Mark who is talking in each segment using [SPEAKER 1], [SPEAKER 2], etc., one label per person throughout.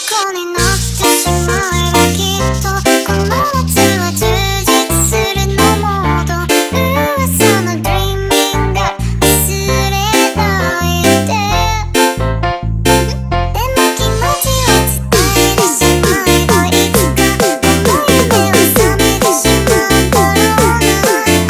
[SPEAKER 1] 虜になってしまえばきっとこの夏は充実するのもっと噂の Dreaming が忘れないででも気持ちを伝えてしまえばいつかこの夢は覚めてしまうんだろうな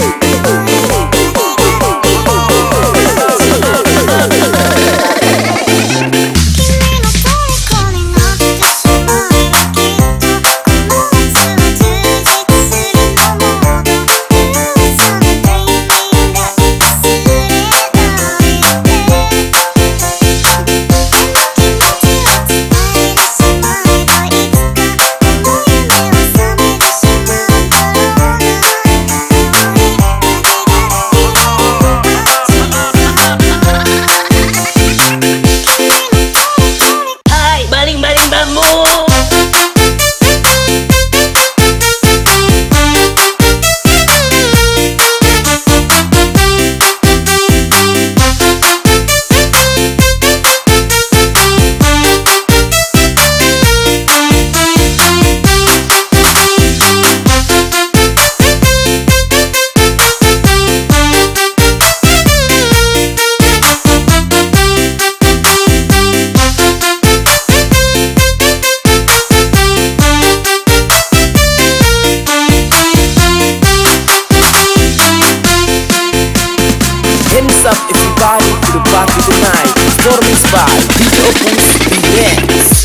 [SPEAKER 2] Hands up everybody to the party tonight. Performance by DJ Opus Remix.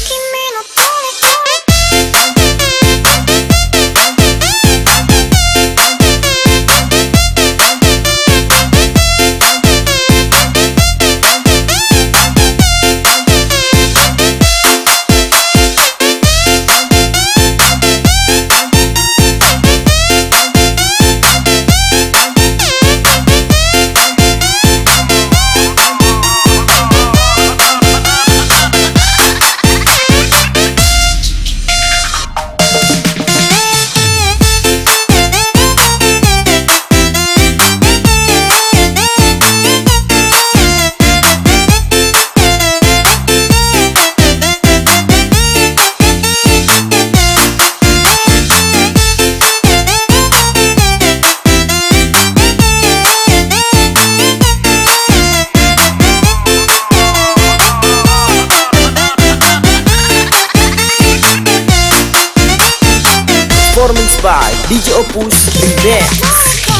[SPEAKER 2] Performance by DJ Opus Remix.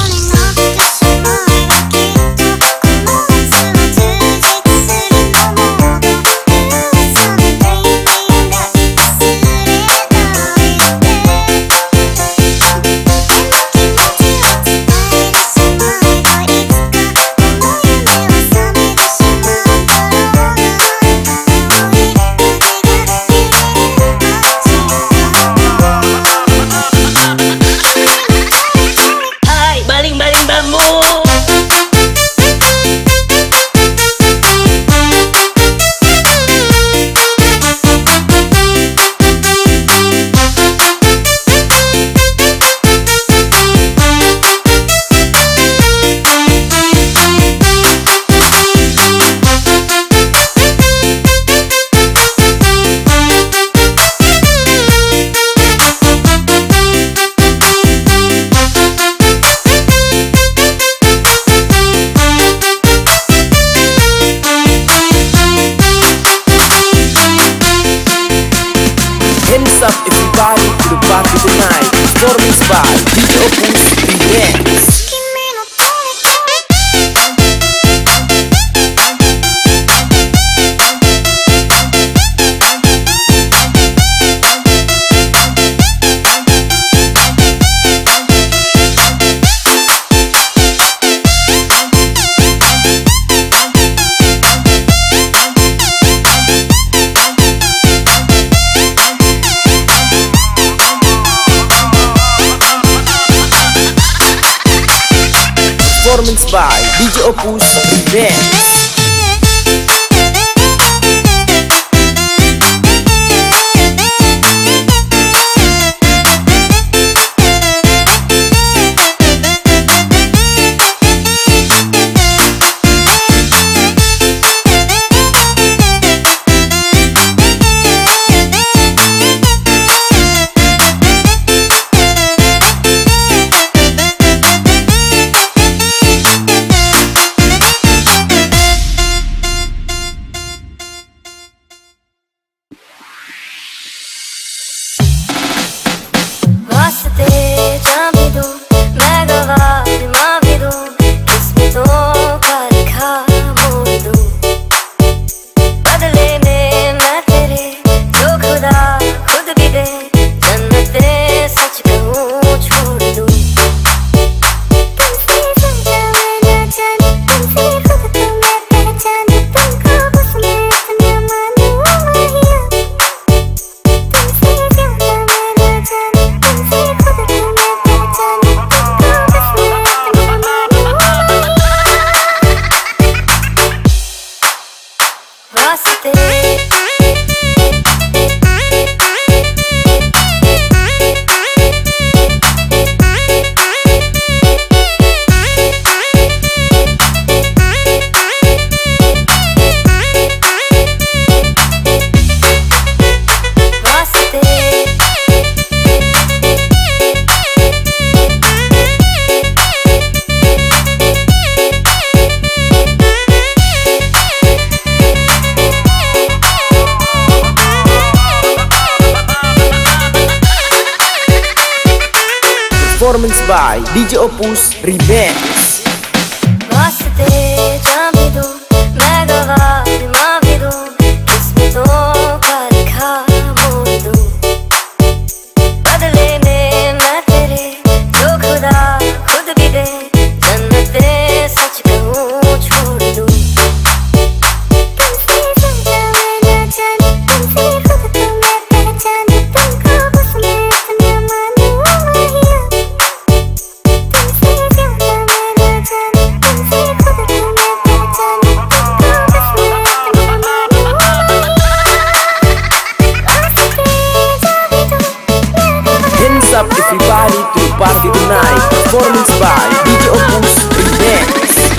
[SPEAKER 2] Hands up everybody to the party tonight. Performance by DJ Opus Remix. Performance by DJ Opus Remix. Performance by DJ Opus Remix.
[SPEAKER 3] वास्ते जहाँ भी दूँ मैं गवा माफी दूँ किस्मतों का लिखा मोड़ दूँ बदले में मैं तेरे जो खुदा खुद भी दे जन्नते सच कहूँ छोड़ दूँ
[SPEAKER 1] तुमसे ज्यादा मैं ना जाने तुमसे खुद को मैं पहचाने तुमको बस मैं अपना मानूं माहिया तुमसे ज्यादा मैं ना जाने तुमसे खुद को मैं पहचाने तुमको बस मैं अपना मानूं
[SPEAKER 2] Hands up everybody to the party tonight. Performance by DJ Opus Remix.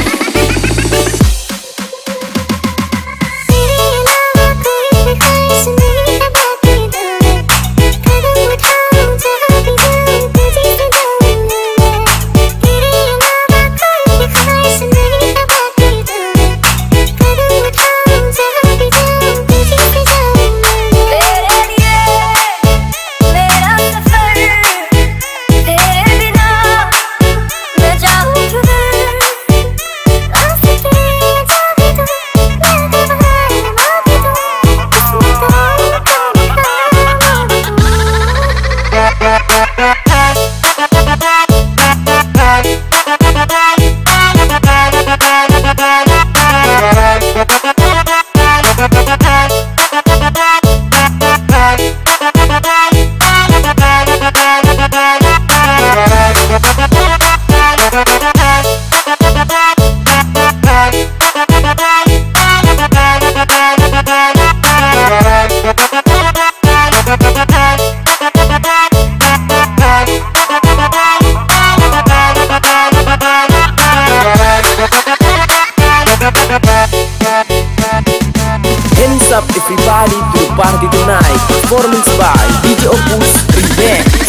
[SPEAKER 2] Hands up everybody to the party tonight. Performance by DJ Opus Remix.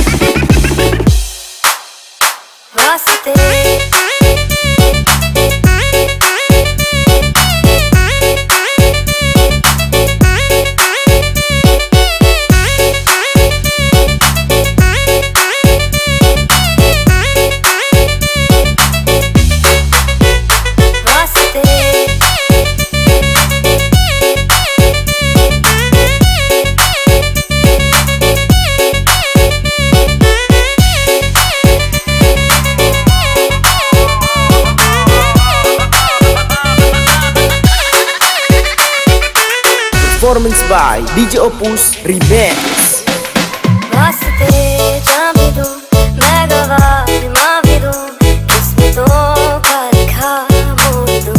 [SPEAKER 2] Performance by DJ Opus Remix.
[SPEAKER 3] वास्ते जहाँ भी दूँ मैं गवा माफी दूँ किस्मतों का लिखा मोड़ दूँ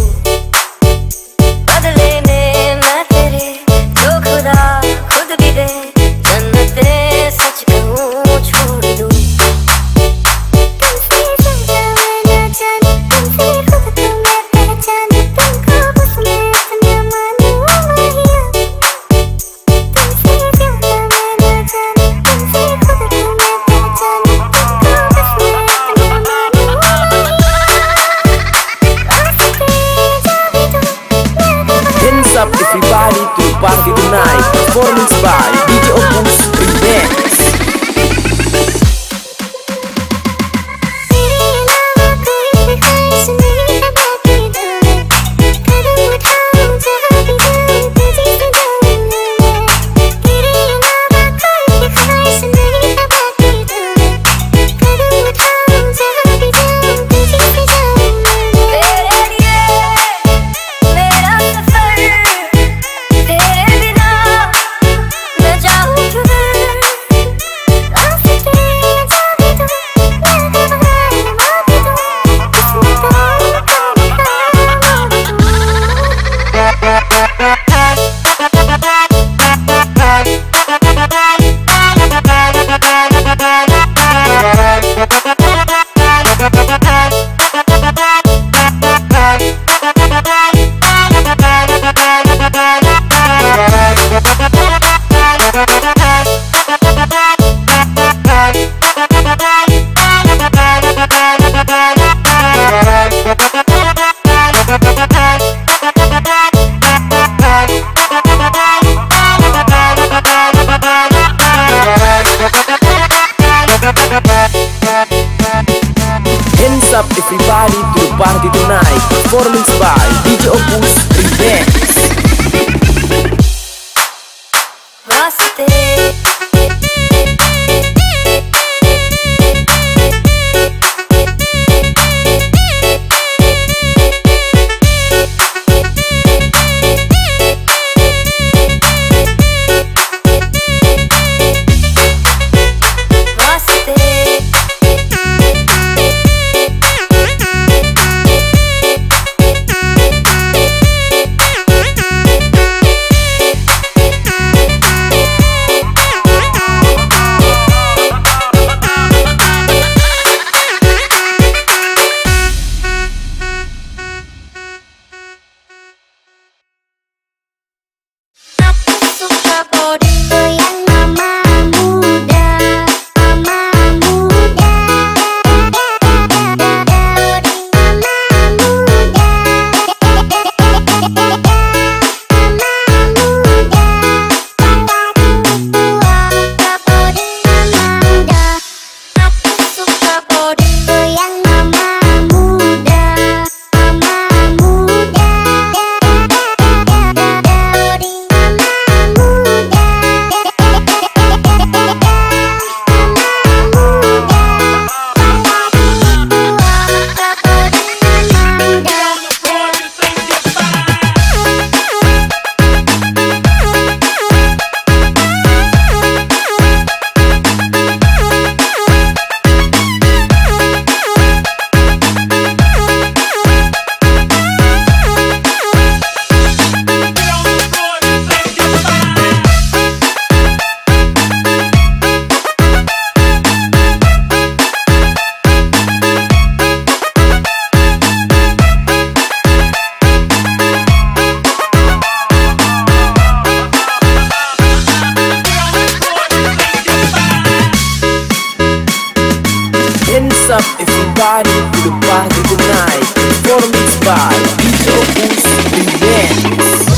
[SPEAKER 3] बदले में मैं तेरे जो खुदा खुद भी दे जन्नते सच कहूँ छोड़ दूँ
[SPEAKER 1] तुमसे ज्यादा मैं ना जाने तुमसे खुद को मैं पहचाने तुमको बस मैं अपना मानूं माहिया तुमसे ज्यादा मैं ना जाने तुमसे खुद को मैं पहचाने तुमको बस मैं अपना मानूं
[SPEAKER 2] Hands up everybody to the party tonight. Performance by DJ Opus Remix.
[SPEAKER 3] वास्ते
[SPEAKER 2] Hands up everybody to the party tonight. Performance by DJ Opus Remix.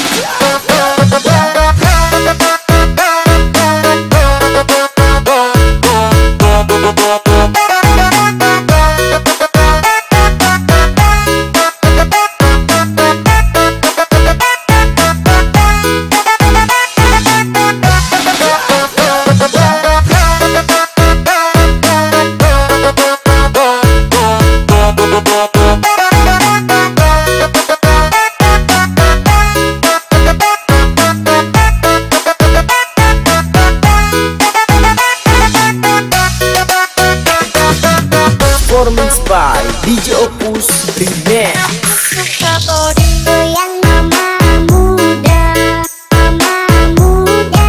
[SPEAKER 2] Performance by DJ Opus Remix.
[SPEAKER 1] Goyang mama muda, mama muda,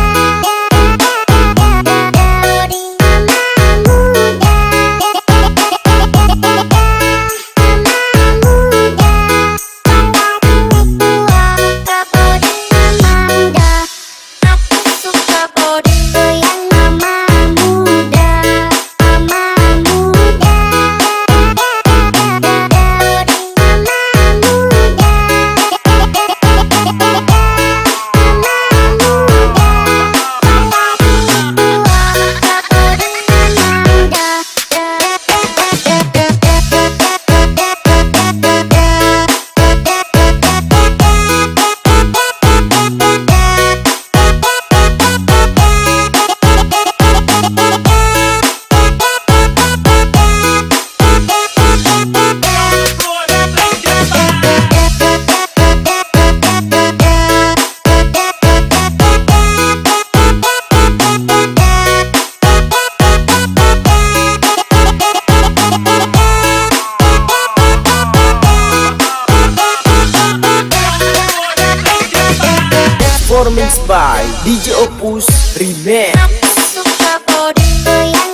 [SPEAKER 1] Dori mama muda, mama muda, Body mama muda, aku suka body. Goyang mama muda, mama muda, Dori mama muda,
[SPEAKER 2] Performance by DJ Opus Remix.
[SPEAKER 1] suka body. Goyang